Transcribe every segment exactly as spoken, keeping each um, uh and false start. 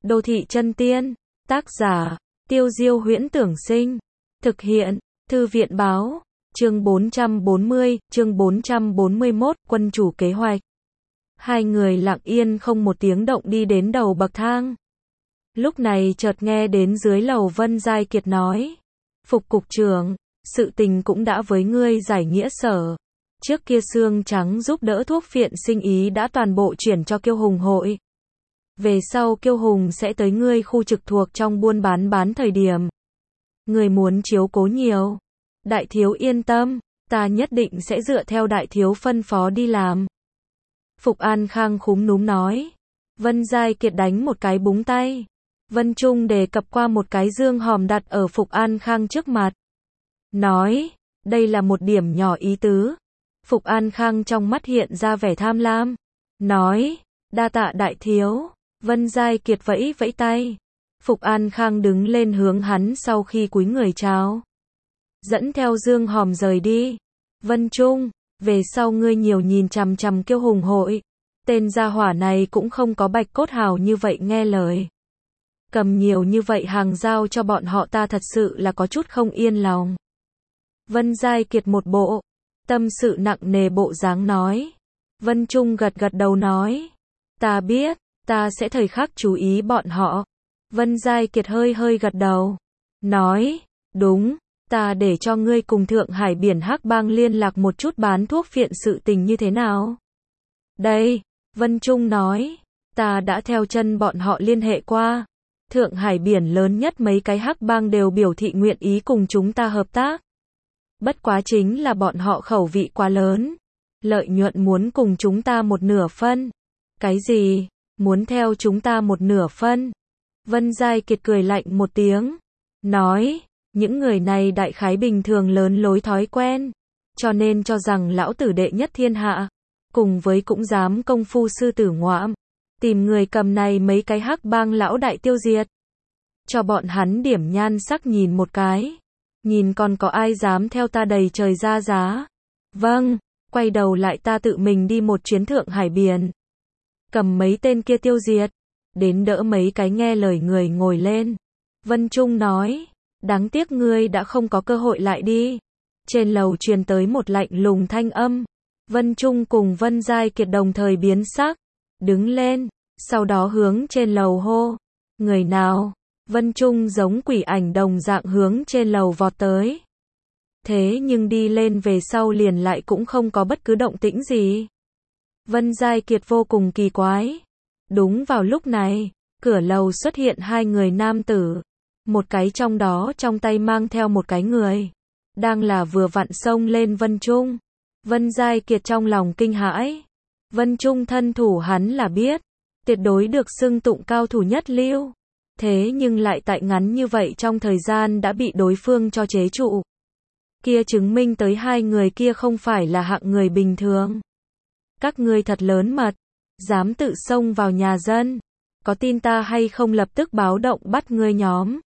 Đô thị chân tiên, tác giả, Tiêu Diêu Huyễn Tưởng Sinh, thực hiện, Thư viện báo, chương bốn trăm bốn mươi, chương bốn trăm bốn mươi mốt, quân chủ kế hoạch. Hai người lặng yên không một tiếng động đi đến đầu bậc thang. Lúc này chợt nghe đến dưới lầu Vân Giai Kiệt nói, Phục cục trưởng, sự tình cũng đã với ngươi giải nghĩa sở. Trước kia xương trắng giúp đỡ thuốc phiện sinh ý đã toàn bộ chuyển cho Kiêu Hùng hội. Về sau Kiêu Hùng sẽ tới ngươi khu trực thuộc trong buôn bán bán thời điểm. Ngươi muốn chiếu cố nhiều. Đại thiếu yên tâm, ta nhất định sẽ dựa theo đại thiếu phân phó đi làm. Phục An Khang khúm núm nói. Vân Giai Kiệt đánh một cái búng tay. Vân Trung đề cập qua một cái dương hòm đặt ở Phục An Khang trước mặt. Nói, đây là một điểm nhỏ ý tứ. Phục An Khang trong mắt hiện ra vẻ tham lam. Nói, đa tạ đại thiếu. Vân Giai Kiệt vẫy vẫy tay. Phục An Khang đứng lên hướng hắn sau khi cúi người chào. Dẫn theo dương hòm rời đi. Vân Trung, về sau ngươi nhiều nhìn chằm chằm Kiêu Hùng hội. Tên gia hỏa này cũng không có Bạch Cốt Hào như vậy nghe lời. Cầm nhiều như vậy hàng giao cho bọn họ ta thật sự là có chút không yên lòng. Vân Giai Kiệt một bộ tâm sự nặng nề bộ dáng nói. Vân Trung gật gật đầu nói. Ta biết, ta sẽ thời khắc chú ý bọn họ. Vân Giai Kiệt hơi hơi gật đầu. Nói, đúng, ta để cho ngươi cùng Thượng Hải Biển Hắc Bang liên lạc một chút bán thuốc phiện sự tình như thế nào. Đây, Vân Trung nói, ta đã theo chân bọn họ liên hệ qua. Thượng Hải Biển lớn nhất mấy cái Hắc Bang đều biểu thị nguyện ý cùng chúng ta hợp tác. Bất quá chính là bọn họ khẩu vị quá lớn. Lợi nhuận muốn cùng chúng ta một nửa phân. Cái gì? Muốn theo chúng ta một nửa phân? Vân Giai Kiệt cười lạnh một tiếng. Nói, những người này đại khái bình thường lớn lối thói quen. Cho nên cho rằng lão tử đệ nhất thiên hạ. Cùng với cũng dám công phu sư tử ngoạm. Tìm người cầm này mấy cái Hắc Bang lão đại tiêu diệt. Cho bọn hắn điểm nhan sắc nhìn một cái. Nhìn còn có ai dám theo ta đầy trời ra giá. Vâng, quay đầu lại ta tự mình đi một chuyến Thượng Hải Biển. Cầm mấy tên kia tiêu diệt. Đến đỡ mấy cái nghe lời người ngồi lên. Vân Trung nói. Đáng tiếc ngươi đã không có cơ hội lại đi. Trên lầu truyền tới một lạnh lùng thanh âm. Vân Trung cùng Vân Giai Kiệt đồng thời biến sắc. Đứng lên. Sau đó hướng trên lầu hô. Người nào? Vân Trung giống quỷ ảnh đồng dạng hướng trên lầu vọt tới. Thế nhưng đi lên về sau liền lại cũng không có bất cứ động tĩnh gì. Vân Giai Kiệt vô cùng kỳ quái. Đúng vào lúc này, cửa lầu xuất hiện hai người nam tử. Một cái trong đó trong tay mang theo một cái người. Đang là vừa vặn xông lên Vân Trung. Vân Giai Kiệt trong lòng kinh hãi. Vân Trung thân thủ hắn là biết. Tuyệt đối được xưng tụng cao thủ nhất lưu. Thế nhưng lại tại ngắn như vậy trong thời gian đã bị đối phương cho chế trụ. Kia chứng minh tới hai người kia không phải là hạng người bình thường. Các ngươi thật lớn mật. Dám tự xông vào nhà dân. Có tin ta hay không lập tức báo động bắt ngươi nhóm.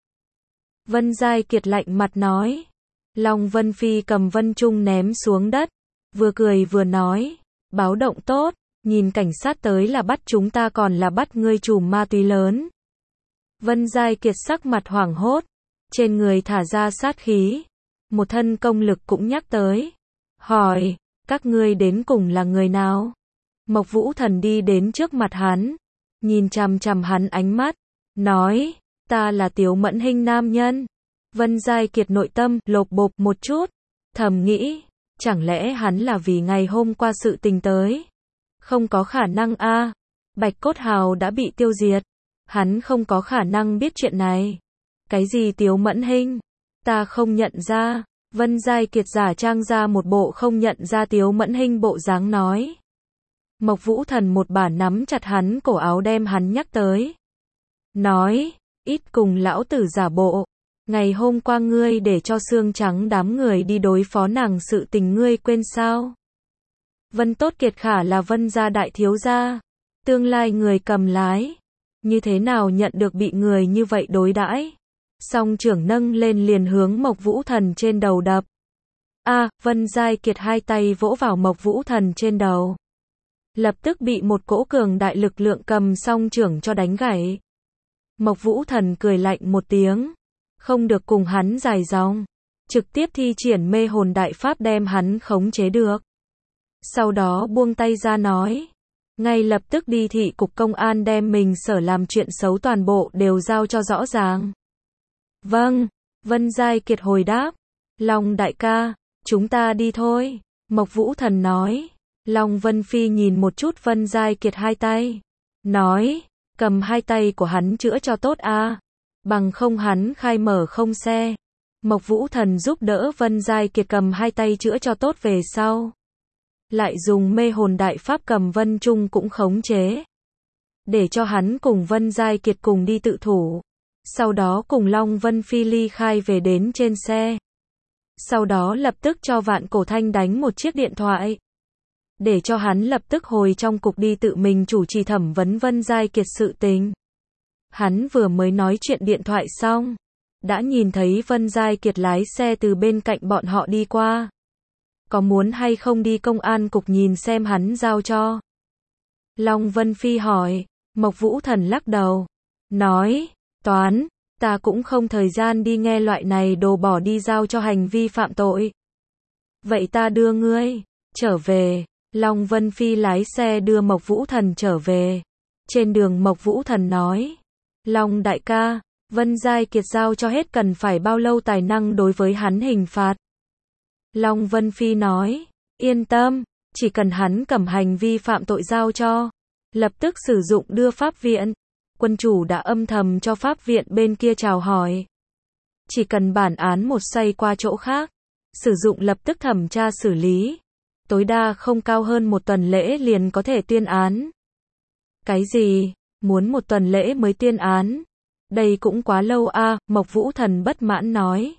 Vân Giai Kiệt lạnh mặt nói. Long Vân Phi cầm Vân Trung ném xuống đất. Vừa cười vừa nói. Báo động tốt. Nhìn cảnh sát tới là bắt chúng ta còn là bắt ngươi trùm ma túy lớn. Vân Giai Kiệt sắc mặt hoảng hốt. Trên người thả ra sát khí. Một thân công lực cũng nhắc tới. Hỏi. Các ngươi đến cùng là người nào? Mộc Vũ Thần đi đến trước mặt hắn. Nhìn chằm chằm hắn ánh mắt. Nói. Ta là Tiếu Mẫn Hinh nam nhân. Vân Giai Kiệt nội tâm lộp bộp một chút. Thầm nghĩ. Chẳng lẽ hắn là vì ngày hôm qua sự tình tới? Không có khả năng a. À. Bạch Cốt Hào đã bị tiêu diệt. Hắn không có khả năng biết chuyện này. Cái gì Tiếu Mẫn Hinh? Ta không nhận ra. Vân Giai Kiệt giả trang ra một bộ không nhận ra Tiếu Mẫn Hinh bộ dáng nói. Mộc Vũ Thần một bà nắm chặt hắn cổ áo đem hắn nhắc tới. Nói, ít cùng lão tử giả bộ. Ngày hôm qua ngươi để cho xương trắng đám người đi đối phó nàng sự tình ngươi quên sao? Vân Tốt Kiệt Khả là Vân gia đại thiếu gia. Tương lai người cầm lái. Như thế nào nhận được bị người như vậy đối đãi? Song trưởng nâng lên liền hướng Mộc Vũ Thần trên đầu đập. A, à, Vân Giai Kiệt hai tay vỗ vào Mộc Vũ Thần trên đầu. Lập tức bị một cỗ cường đại lực lượng cầm song trưởng cho đánh gãy. Mộc Vũ Thần cười lạnh một tiếng, không được cùng hắn dài dòng, trực tiếp thi triển mê hồn đại pháp đem hắn khống chế được. Sau đó buông tay ra nói, ngay lập tức đi thị cục công an đem mình sở làm chuyện xấu toàn bộ đều giao cho rõ ràng. Vâng, Vân Giai Kiệt hồi đáp, Long đại ca, chúng ta đi thôi, Mộc Vũ Thần nói. Long Vân Phi nhìn một chút Vân Giai Kiệt hai tay, nói, cầm hai tay của hắn chữa cho tốt a, bằng không hắn khai mở không xe. Mộc Vũ Thần giúp đỡ Vân Giai Kiệt cầm hai tay chữa cho tốt về sau, lại dùng mê hồn đại pháp cầm Vân Trung cũng khống chế, để cho hắn cùng Vân Giai Kiệt cùng đi tự thủ, sau đó cùng Long Vân Phi ly khai về đến trên xe. Sau đó lập tức cho Vạn Cổ Thanh đánh một chiếc điện thoại, để cho hắn lập tức hồi trong cục đi tự mình chủ trì thẩm vấn Vân Giai Kiệt sự tình. Hắn vừa mới nói chuyện điện thoại xong, đã nhìn thấy Vân Giai Kiệt lái xe từ bên cạnh bọn họ đi qua. Có muốn hay không đi công an cục nhìn xem hắn giao cho? Long Vân Phi hỏi. Mộc Vũ Thần lắc đầu, nói, toán, ta cũng không thời gian đi nghe loại này đồ bỏ đi giao cho hành vi phạm tội. Vậy ta đưa ngươi trở về. Long Vân Phi lái xe đưa Mộc Vũ Thần trở về. Trên đường Mộc Vũ Thần nói, Long đại ca, Vân Giai Kiệt giao cho hết cần phải bao lâu tài năng đối với hắn hình phạt? Long Vân Phi nói, yên tâm, chỉ cần hắn cầm hành vi phạm tội giao cho, lập tức sử dụng đưa pháp viện. Quân chủ đã âm thầm cho pháp viện bên kia chào hỏi. Chỉ cần bản án một xoay qua chỗ khác, sử dụng lập tức thẩm tra xử lý. Tối đa không cao hơn một tuần lễ liền có thể tuyên án. Cái gì? Muốn một tuần lễ mới tuyên án? Đây cũng quá lâu a, Mộc Vũ Thần bất mãn nói.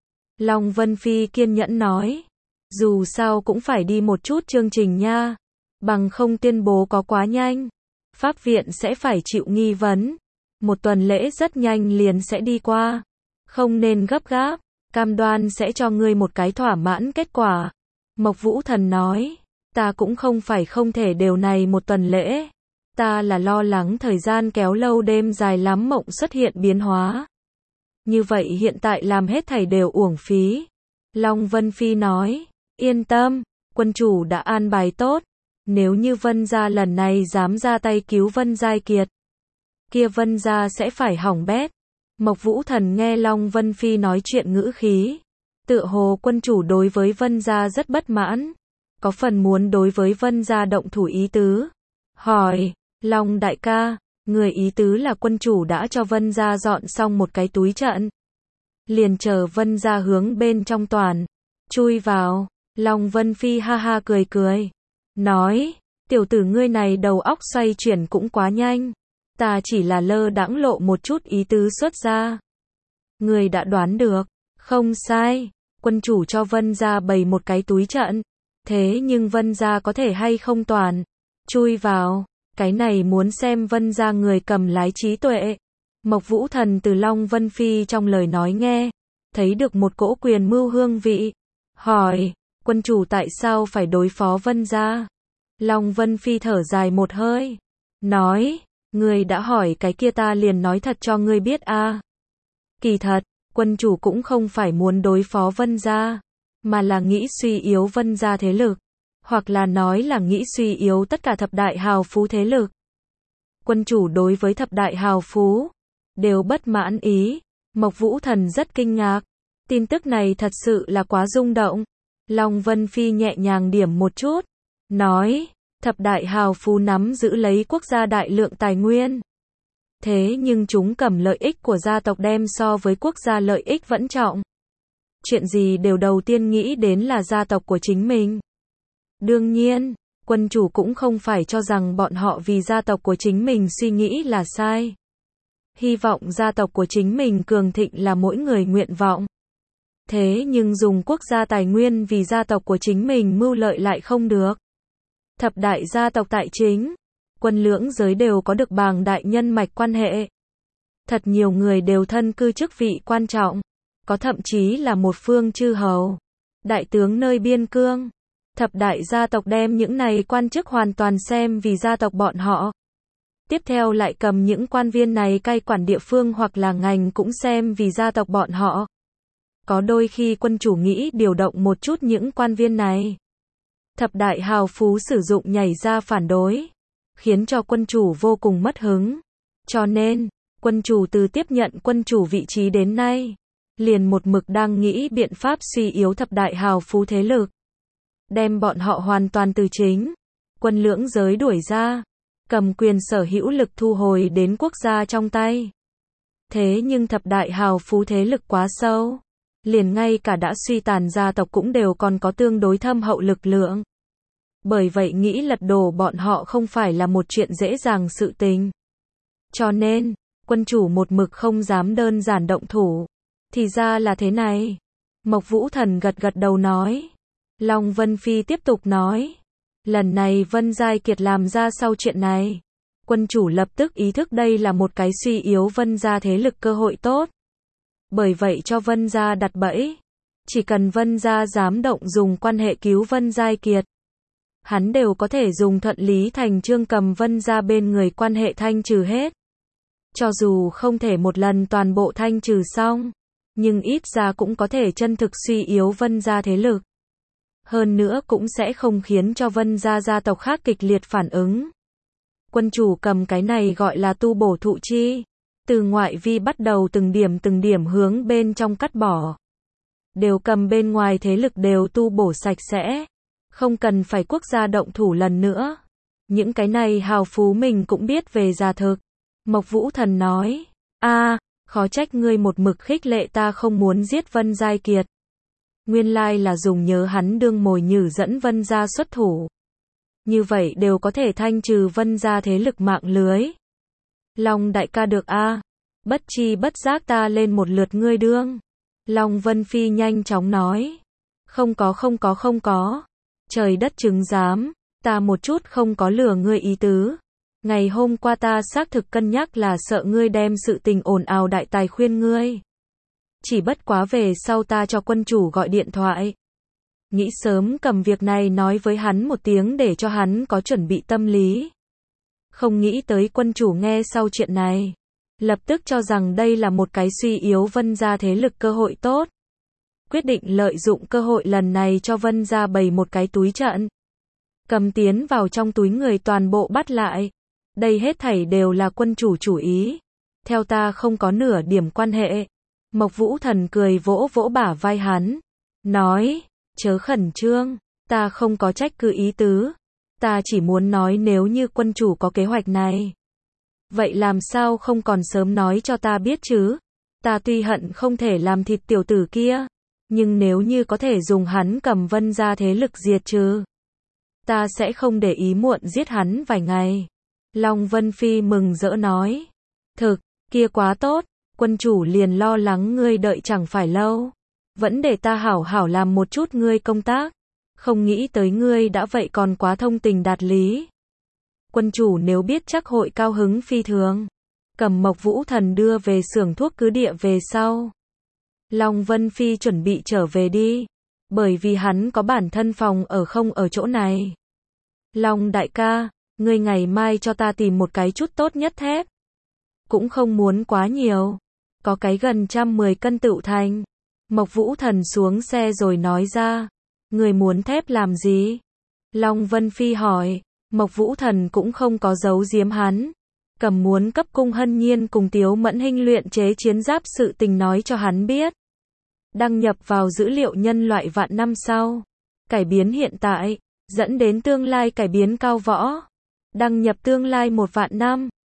Long Vân Phi kiên nhẫn nói, dù sao cũng phải đi một chút chương trình nha, bằng không tuyên bố có quá nhanh, pháp viện sẽ phải chịu nghi vấn. Một tuần lễ rất nhanh liền sẽ đi qua, không nên gấp gáp, cam đoan sẽ cho ngươi một cái thỏa mãn kết quả. Mộc Vũ Thần nói, ta cũng không phải không thể đều này một tuần lễ, ta là lo lắng thời gian kéo lâu đêm dài lắm mộng xuất hiện biến hóa. Như vậy hiện tại làm hết thảy đều uổng phí. Long Vân Phi nói, yên tâm, quân chủ đã an bài tốt, nếu như Vân gia lần này dám ra tay cứu Vân Giai Kiệt, kia Vân gia sẽ phải hỏng bét. Mộc Vũ Thần nghe Long Vân Phi nói chuyện ngữ khí, tựa hồ quân chủ đối với Vân gia rất bất mãn, có phần muốn đối với Vân gia động thủ ý tứ. Hỏi, Long đại ca, người ý tứ là quân chủ đã cho Vân gia dọn xong một cái túi trận, liền chờ Vân gia hướng bên trong toàn chui vào. Long Vân Phi ha ha cười cười, nói, tiểu tử ngươi này đầu óc xoay chuyển cũng quá nhanh, ta chỉ là lơ đãng lộ một chút ý tứ xuất ra. Ngươi đã đoán được, không sai, quân chủ cho Vân gia bày một cái túi trận, thế nhưng Vân gia có thể hay không toàn chui vào, cái này muốn xem Vân gia người cầm lái trí tuệ. Mộc Vũ Thần từ Long Vân Phi trong lời nói nghe, thấy được một cỗ quyền mưu hương vị. Hỏi, quân chủ tại sao phải đối phó Vân gia? Long Vân Phi thở dài một hơi, nói, ngươi đã hỏi cái kia ta liền nói thật cho ngươi biết a. Kỳ thật, quân chủ cũng không phải muốn đối phó Vân gia, mà là nghĩ suy yếu Vân gia thế lực, hoặc là nói là nghĩ suy yếu tất cả thập đại hào phú thế lực. Quân chủ đối với thập đại hào phú đều bất mãn ý. Mộc Vũ Thần rất kinh ngạc, tin tức này thật sự là quá rung động. Long Vân Phi nhẹ nhàng điểm một chút, nói, thập đại hào phú nắm giữ lấy quốc gia đại lượng tài nguyên, thế nhưng chúng cầm lợi ích của gia tộc đem so với quốc gia lợi ích vẫn trọng. Chuyện gì đều đầu tiên nghĩ đến là gia tộc của chính mình. Đương nhiên, quân chủ cũng không phải cho rằng bọn họ vì gia tộc của chính mình suy nghĩ là sai. Hy vọng gia tộc của chính mình cường thịnh là mỗi người nguyện vọng. Thế nhưng dùng quốc gia tài nguyên vì gia tộc của chính mình mưu lợi lại không được. Thập đại gia tộc tại chính, quân lưỡng giới đều có được bàng đại nhân mạch quan hệ. Thật nhiều người đều thân cư chức vị quan trọng, có thậm chí là một phương chư hầu, đại tướng nơi biên cương. Thập đại gia tộc đem những này quan chức hoàn toàn xem vì gia tộc bọn họ. Tiếp theo lại cầm những quan viên này cai quản địa phương hoặc là ngành cũng xem vì gia tộc bọn họ. Có đôi khi quân chủ nghĩ điều động một chút những quan viên này. Thập đại hào phú sử dụng nhảy ra phản đối, khiến cho quân chủ vô cùng mất hứng. Cho nên, quân chủ từ tiếp nhận quân chủ vị trí đến nay, liền một mực đang nghĩ biện pháp suy yếu thập đại hào phú thế lực. Đem bọn họ hoàn toàn từ chính quân lưỡng giới đuổi ra, cầm quyền sở hữu lực thu hồi đến quốc gia trong tay. Thế nhưng thập đại hào phú thế lực quá sâu, liền ngay cả đã suy tàn gia tộc cũng đều còn có tương đối thâm hậu lực lượng. Bởi vậy nghĩ lật đổ bọn họ không phải là một chuyện dễ dàng sự tình. Cho nên, quân chủ một mực không dám đơn giản động thủ. Thì ra là thế này. Mộc Vũ Thần gật gật đầu nói. Long Vân Phi tiếp tục nói. Lần này Vân Giai Kiệt làm ra sau chuyện này. Quân chủ lập tức ý thức đây là một cái suy yếu Vân gia thế lực cơ hội tốt. Bởi vậy cho Vân gia đặt bẫy. Chỉ cần Vân gia dám động dùng quan hệ cứu Vân Giai Kiệt, hắn đều có thể dùng thuận lý thành chương cầm Vân gia bên người quan hệ thanh trừ hết. Cho dù không thể một lần toàn bộ thanh trừ xong, nhưng ít ra cũng có thể chân thực suy yếu Vân gia thế lực. Hơn nữa cũng sẽ không khiến cho Vân gia gia tộc khác kịch liệt phản ứng. Quân chủ cầm cái này gọi là tu bổ thụ chi. Từ ngoại vi bắt đầu từng điểm từng điểm hướng bên trong cắt bỏ. Đều cầm bên ngoài thế lực đều tu bổ sạch sẽ. Không cần phải quốc gia động thủ lần nữa. Những cái này hào phú mình cũng biết về gia thực. Mộc Vũ Thần nói. a khó trách ngươi một mực khích lệ ta không muốn giết Vân Giai Kiệt. Nguyên lai là dùng nhớ hắn đương mồi nhử dẫn Vân gia xuất thủ. Như vậy đều có thể thanh trừ Vân gia thế lực mạng lưới. Long đại ca được a bất chi bất giác ta lên một lượt ngươi đương. Long Vân Phi nhanh chóng nói. Không có không có không có. Trời đất chứng giám, ta một chút không có lừa ngươi ý tứ. Ngày hôm qua ta xác thực cân nhắc là sợ ngươi đem sự tình ồn ào đại tài khuyên ngươi. Chỉ bất quá về sau ta cho quân chủ gọi điện thoại. Nghĩ sớm cầm việc này nói với hắn một tiếng để cho hắn có chuẩn bị tâm lý. Không nghĩ tới quân chủ nghe sau chuyện này. Lập tức cho rằng đây là một cái suy yếu Vân gia thế lực cơ hội tốt. Quyết định lợi dụng cơ hội lần này cho Vân gia bày một cái túi trận. Cầm tiến vào trong túi người toàn bộ bắt lại. Đây hết thảy đều là quân chủ chủ ý. Theo ta không có nửa điểm quan hệ. Mộc Vũ Thần cười vỗ vỗ bả vai hắn. Nói, chớ khẩn trương, ta không có trách cứ ý tứ. Ta chỉ muốn nói nếu như quân chủ có kế hoạch này. Vậy làm sao không còn sớm nói cho ta biết chứ? Ta tuy hận không thể làm thịt tiểu tử kia. Nhưng nếu như có thể dùng hắn cầm Vân gia thế lực diệt trừ, ta sẽ không để ý muộn giết hắn vài ngày. Long Vân Phi mừng rỡ nói. Thực, kia quá tốt, quân chủ liền lo lắng ngươi đợi chẳng phải lâu. Vẫn để ta hảo hảo làm một chút ngươi công tác. Không nghĩ tới ngươi đã vậy còn quá thông tình đạt lý. Quân chủ nếu biết chắc hội cao hứng phi thường. Cầm Mộc Vũ Thần đưa về xưởng thuốc cứ địa về sau. Long Vân Phi chuẩn bị trở về đi. Bởi vì hắn có bản thân phòng ở không ở chỗ này. Long đại ca, ngươi ngày mai cho ta tìm một cái chút tốt nhất thép. Cũng không muốn quá nhiều. Có cái gần trăm mười cân tựu thành. Mộc Vũ Thần xuống xe rồi nói ra. Ngươi muốn thép làm gì? Long Vân Phi hỏi. Mộc Vũ Thần cũng không có giấu giếm hắn. Cầm muốn cấp cung Hân Nhiên cùng Tiếu Mẫn Hinh luyện chế chiến giáp sự tình nói cho hắn biết. Đăng nhập vào dữ liệu nhân loại vạn năm sau. Cải biến hiện tại, dẫn đến tương lai cải biến cao võ. Đăng nhập tương lai một vạn năm.